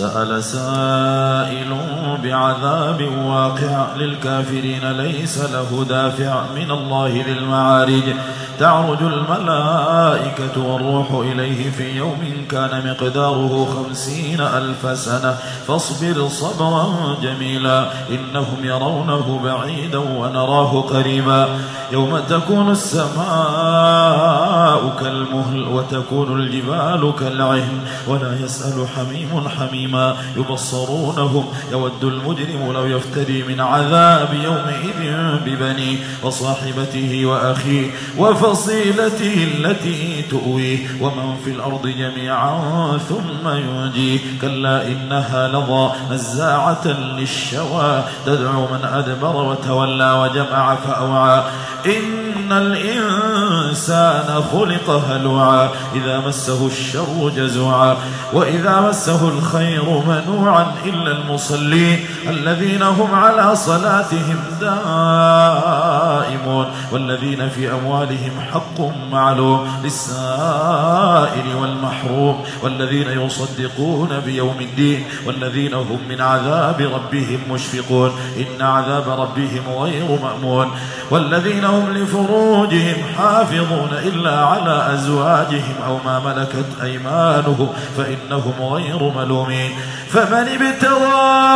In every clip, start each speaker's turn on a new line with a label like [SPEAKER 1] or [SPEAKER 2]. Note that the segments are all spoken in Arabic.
[SPEAKER 1] سأل سائل بعذاب واقع للكافرين ليس له دافع من الله للمعارج تعرج الملائكة والروح إليه في يوم كان مقداره 50,000 سنة فاصبر صبرا جميلا إنهم يرونه بعيدا ونراه قريبا يوم تكون السماء كالمهل وتكون الجبال كالعهن ولا يسأل حميم حميما يبصرونهم يود المجرم لو يفتدي من عذاب يومئذ ببنيه وصاحبته وأخيه وفصيلته التي تؤويه ومن في الأرض جميعا ثم ينجيه كلا إنها لظى نزاعة للشوى تدعو من أدبر وتولى وجمع فأوعى إن الإنسان خلق هلوعا إذا مسه الشر جزوعا وإذا مسه الخير منوعا إلا المصلين الذين هم على صلاتهم دائمون والذين في أموالهم حق معلوم للسائل والمحروم والذين يصدقون بيوم الدين والذين هم من عذاب ربهم مشفقون إن عذاب ربهم غير مأمون والذين هم لفروجهم حافظون إلا على أزواجهم أو ما ملكت أيمانهم فإنهم غير ملومين فمن ابتغى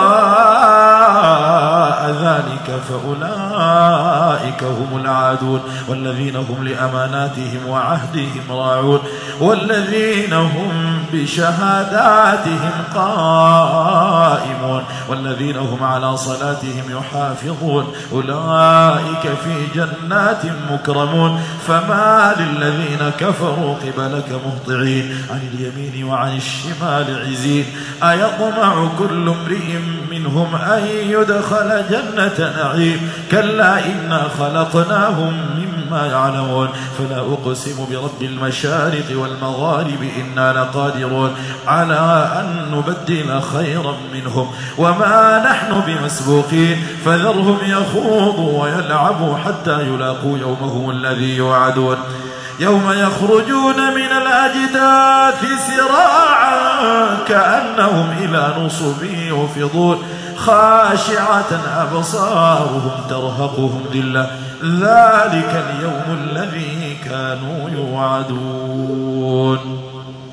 [SPEAKER 1] وراء ذلك فأولئك هم العادون والذين هم لأماناتهم وعهدهم راعون والذين هم بشهاداتهم قائمون والذين هم على صلاتهم يحافظون أولئك في جنات مكرمون فما للذين كفروا قبلك مهطعين عن اليمين وعن الشمال عزين أيطمع كل امرئ منهم أن يدخل جنة نعيم كلا إنا خلقناهم مما يعلمون فلا أقسم برب المشارق والمغارب إنا لقادرون على أن نبدل خيرا منهم وما نحن بمسبوقين فذرهم يخوضوا ويلعبوا حتى يلاقوا يومهم الذي يوعدون يوم يخرجون من الأجداث سراعا كأنهم إلى نصب يوفضون خاشعة أبصارهم ترهقهم ذلة ذلك اليوم الذي كانوا يوعدون